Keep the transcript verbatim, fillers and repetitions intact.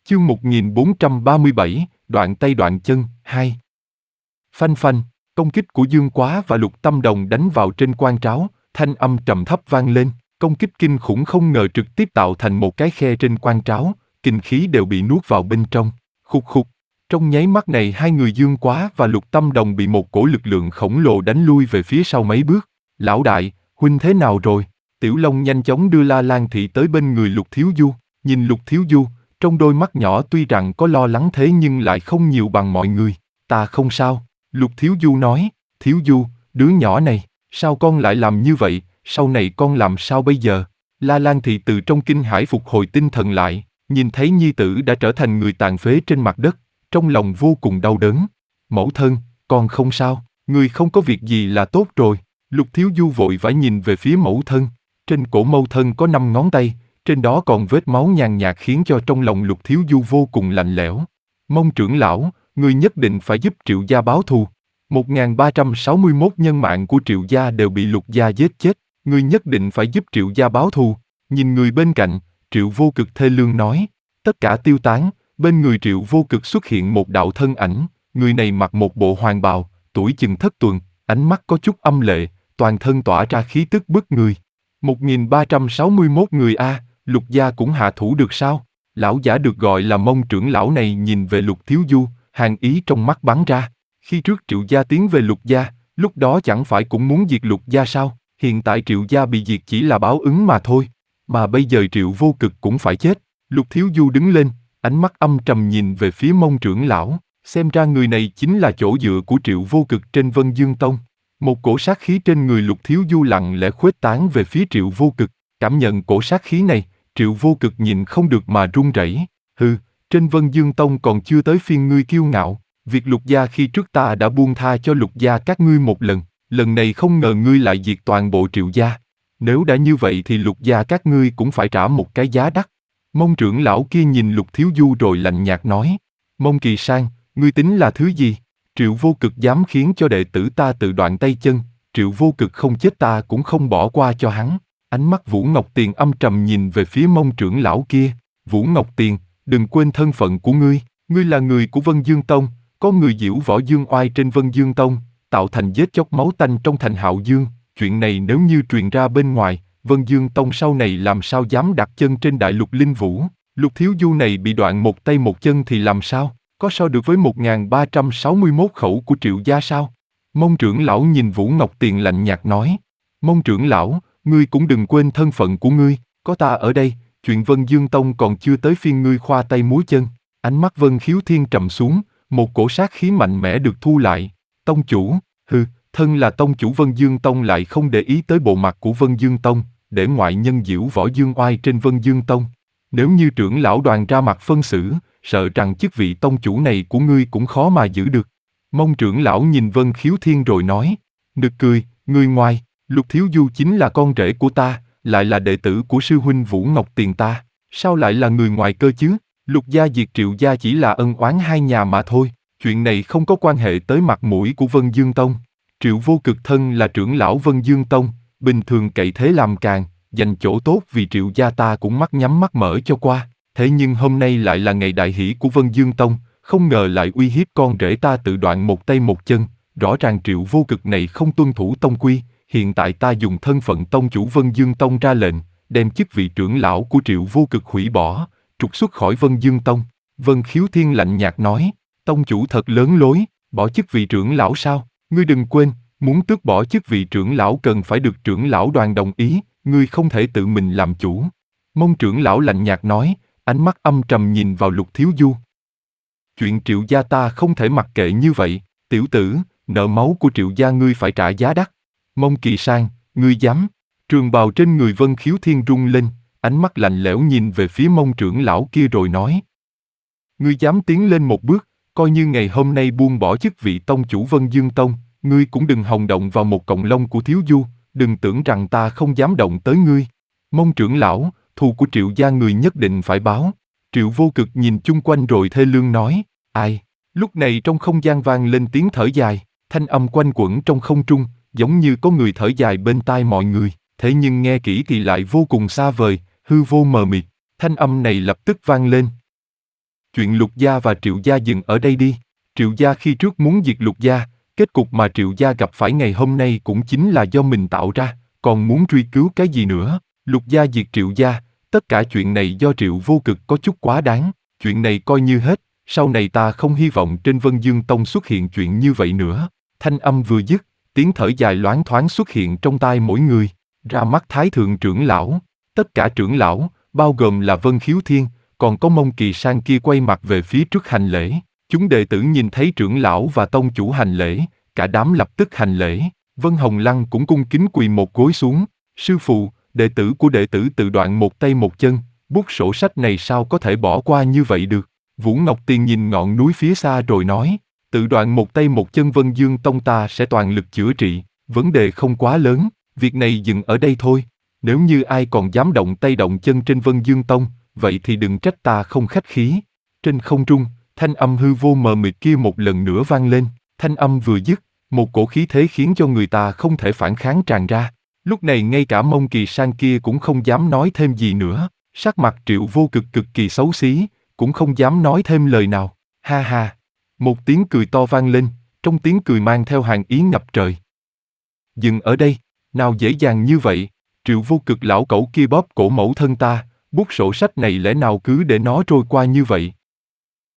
Chương một nghìn bốn trăm ba mươi bảy, đoạn tay đoạn chân, hai. Phanh phanh, công kích của Dương Quá và Lục Tâm Đồng đánh vào trên quan tráo, thanh âm trầm thấp vang lên, công kích kinh khủng không ngờ trực tiếp tạo thành một cái khe trên quan tráo, kinh khí đều bị nuốt vào bên trong, khục khục. Trong nháy mắt này hai người Dương Quá và Lục Tâm Đồng bị một cổ lực lượng khổng lồ đánh lui về phía sau mấy bước. Lão đại, huynh thế nào rồi? Tiểu Long nhanh chóng đưa La Lan Thị tới bên người Lục Thiếu Du, nhìn Lục Thiếu Du, trong đôi mắt nhỏ tuy rằng có lo lắng thế nhưng lại không nhiều bằng mọi người. Ta không sao, Lục Thiếu Du nói. Thiếu Du, đứa nhỏ này, sao con lại làm như vậy, sau này con làm sao bây giờ? La Lan Thị từ trong kinh hãi phục hồi tinh thần lại, nhìn thấy nhi tử đã trở thành người tàn phế trên mặt đất, trong lòng vô cùng đau đớn. Mẫu thân, con không sao, người không có việc gì là tốt rồi. Lục Thiếu Du vội vã nhìn về phía mẫu thân, trên cổ mẫu thân có năm ngón tay, trên đó còn vết máu nhàn nhạt khiến cho trong lòng Lục Thiếu Du vô cùng lạnh lẽo. Mông trưởng lão, người nhất định phải giúp Triệu gia báo thù. một nghìn ba trăm sáu mươi mốt nhân mạng của Triệu gia đều bị Lục gia giết chết, người nhất định phải giúp Triệu gia báo thù. Nhìn người bên cạnh, Triệu Vô Cực thê lương nói. Tất cả tiêu tán, bên người Triệu Vô Cực xuất hiện một đạo thân ảnh, người này mặc một bộ hoàng bào, tuổi chừng thất tuần, ánh mắt có chút âm lệ, toàn thân tỏa ra khí tức bức người. một nghìn ba trăm sáu mươi mốt người a, Lục gia cũng hạ thủ được sao? Lão giả được gọi là Mông trưởng lão này nhìn về Lục Thiếu Du, hàn ý trong mắt bắn ra. Khi trước Triệu gia tiến về Lục gia, lúc đó chẳng phải cũng muốn diệt Lục gia sao? Hiện tại Triệu gia bị diệt chỉ là báo ứng mà thôi. Mà bây giờ Triệu Vô Cực cũng phải chết. Lục Thiếu Du đứng lên, ánh mắt âm trầm nhìn về phía Mông trưởng lão, xem ra người này chính là chỗ dựa của Triệu Vô Cực trên Vân Dương Tông. Một cổ sát khí trên người Lục Thiếu Du lặng lẽ khuếch tán về phía Triệu Vô Cực, cảm nhận cổ sát khí này, Triệu Vô Cực nhìn không được mà run rẩy. Hừ, trên Vân Dương Tông còn chưa tới phiên ngươi kiêu ngạo, việc Lục gia khi trước ta đã buông tha cho Lục gia các ngươi một lần, lần này không ngờ ngươi lại diệt toàn bộ Triệu gia. Nếu đã như vậy thì Lục gia các ngươi cũng phải trả một cái giá đắt. Mông trưởng lão kia nhìn Lục Thiếu Du rồi lạnh nhạt nói. Mông Kỳ Sang, ngươi tính là thứ gì? Triệu Vô Cực dám khiến cho đệ tử ta tự đoạn tay chân, Triệu Vô Cực không chết ta cũng không bỏ qua cho hắn. Ánh mắt Vũ Ngọc Tiền âm trầm nhìn về phía Mông trưởng lão kia. Vũ Ngọc Tiền, đừng quên thân phận của ngươi, ngươi là người của Vân Dương Tông, có người diễu võ dương oai trên Vân Dương Tông, tạo thành vết chóc máu tanh trong thành Hạo Dương. Chuyện này nếu như truyền ra bên ngoài, Vân Dương Tông sau này làm sao dám đặt chân trên đại lục linh vũ? Lục Thiếu Du này bị đoạn một tay một chân thì làm sao? Có so được với một nghìn ba trăm sáu mươi mốt khẩu của Triệu gia sao? Mông trưởng lão nhìn Vũ Ngọc Tiền lạnh nhạt nói. Mông trưởng lão, ngươi cũng đừng quên thân phận của ngươi, có ta ở đây, chuyện Vân Dương Tông còn chưa tới phiên ngươi khoa tay múa chân. Ánh mắt Vân Khiếu Thiên trầm xuống, một cổ sát khí mạnh mẽ được thu lại. Tông chủ, hừ, thân là tông chủ Vân Dương Tông lại không để ý tới bộ mặt của Vân Dương Tông, để ngoại nhân diễu võ dương oai trên Vân Dương Tông. Nếu như trưởng lão đoàn ra mặt phân xử, sợ rằng chức vị tông chủ này của ngươi cũng khó mà giữ được. Mông trưởng lão nhìn Vân Khiếu Thiên rồi nói. Nực cười, ngươi ngoài, Lục Thiếu Du chính là con rể của ta, lại là đệ tử của sư huynh Vũ Ngọc Tiền ta, sao lại là người ngoài cơ chứ? Lục gia diệt Triệu gia chỉ là ân oán hai nhà mà thôi, chuyện này không có quan hệ tới mặt mũi của Vân Dương Tông. Triệu Vô Cực thân là trưởng lão Vân Dương Tông, bình thường cậy thế làm càng, dành chỗ tốt vì Triệu gia ta cũng mắt nhắm mắt mở cho qua. Thế nhưng hôm nay lại là ngày đại hỷ của Vân Dương Tông, không ngờ lại uy hiếp con rể ta tự đoạn một tay một chân. Rõ ràng Triệu Vô Cực này không tuân thủ tông quy, hiện tại ta dùng thân phận tông chủ Vân Dương Tông ra lệnh, đem chức vị trưởng lão của Triệu Vô Cực hủy bỏ, trục xuất khỏi Vân Dương Tông. Vân Khiếu Thiên lạnh nhạt nói, tông chủ thật lớn lối, bỏ chức vị trưởng lão sao? Ngươi đừng quên, muốn tước bỏ chức vị trưởng lão cần phải được trưởng lão đoàn đồng ý, ngươi không thể tự mình làm chủ. Mông trưởng lão lạnh nhạt nói, ánh mắt âm trầm nhìn vào Lục Thiếu Du. Chuyện Triệu gia ta không thể mặc kệ như vậy, tiểu tử, nợ máu của Triệu gia ngươi phải trả giá đắt. Mông Kỳ Sang, ngươi dám? Trường bào trên người Vân Khiếu Thiên rung lên, ánh mắt lạnh lẽo nhìn về phía Mông trưởng lão kia rồi nói. Ngươi dám tiến lên một bước, coi như ngày hôm nay buông bỏ chức vị tông chủ Vân Dương Tông, ngươi cũng đừng hòng động vào một cọng lông của Thiếu Du, đừng tưởng rằng ta không dám động tới ngươi. Mông trưởng lão, thù của Triệu gia người nhất định phải báo. Triệu Vô Cực nhìn chung quanh rồi thê lương nói, ai? Lúc này trong không gian vang lên tiếng thở dài, thanh âm quanh quẩn trong không trung, giống như có người thở dài bên tai mọi người, thế nhưng nghe kỹ thì lại vô cùng xa vời, hư vô mờ mịt. Thanh âm này lập tức vang lên. chuyện Lục gia và Triệu gia dừng ở đây đi. Triệu gia khi trước muốn diệt Lục gia, kết cục mà Triệu gia gặp phải ngày hôm nay cũng chính là do mình tạo ra, còn muốn truy cứu cái gì nữa? Lục gia diệt Triệu gia, tất cả chuyện này do Triệu Vô Cực có chút quá đáng, chuyện này coi như hết, sau này ta không hy vọng trên Vân Dương Tông xuất hiện chuyện như vậy nữa. Thanh âm vừa dứt, tiếng thở dài loáng thoáng xuất hiện trong tai mỗi người, ra mắt Thái thượng trưởng lão, tất cả trưởng lão, bao gồm là Vân Khiếu Thiên, còn có Mông Kỳ Sang kia quay mặt về phía trước hành lễ. Chúng đệ tử nhìn thấy trưởng lão và tông chủ hành lễ, cả đám lập tức hành lễ. Vân Hồng Lăng cũng cung kính quỳ một gối xuống. Sư phụ, đệ tử của đệ tử tự đoạn một tay một chân, bút sổ sách này sao có thể bỏ qua như vậy được? Vũ Ngọc Tiền nhìn ngọn núi phía xa rồi nói, tự đoạn một tay một chân Vân Dương Tông ta sẽ toàn lực chữa trị, vấn đề không quá lớn, việc này dừng ở đây thôi. Nếu như ai còn dám động tay động chân trên Vân Dương Tông, vậy thì đừng trách ta không khách khí. Trên không trung, thanh âm hư vô mờ mịt kia một lần nữa vang lên, thanh âm vừa dứt, một cổ khí thế khiến cho người ta không thể phản kháng tràn ra. Lúc này ngay cả Mông Kỳ Sang kia cũng không dám nói thêm gì nữa, sắc mặt Triệu Vô Cực cực kỳ xấu xí, cũng không dám nói thêm lời nào. Ha ha! Một tiếng cười to vang lên, trong tiếng cười mang theo hàn ý ngập trời. Dừng ở đây, nào dễ dàng như vậy, Triệu Vô Cực lão cẩu kia bóp cổ mẫu thân ta, bút sổ sách này lẽ nào cứ để nó trôi qua như vậy?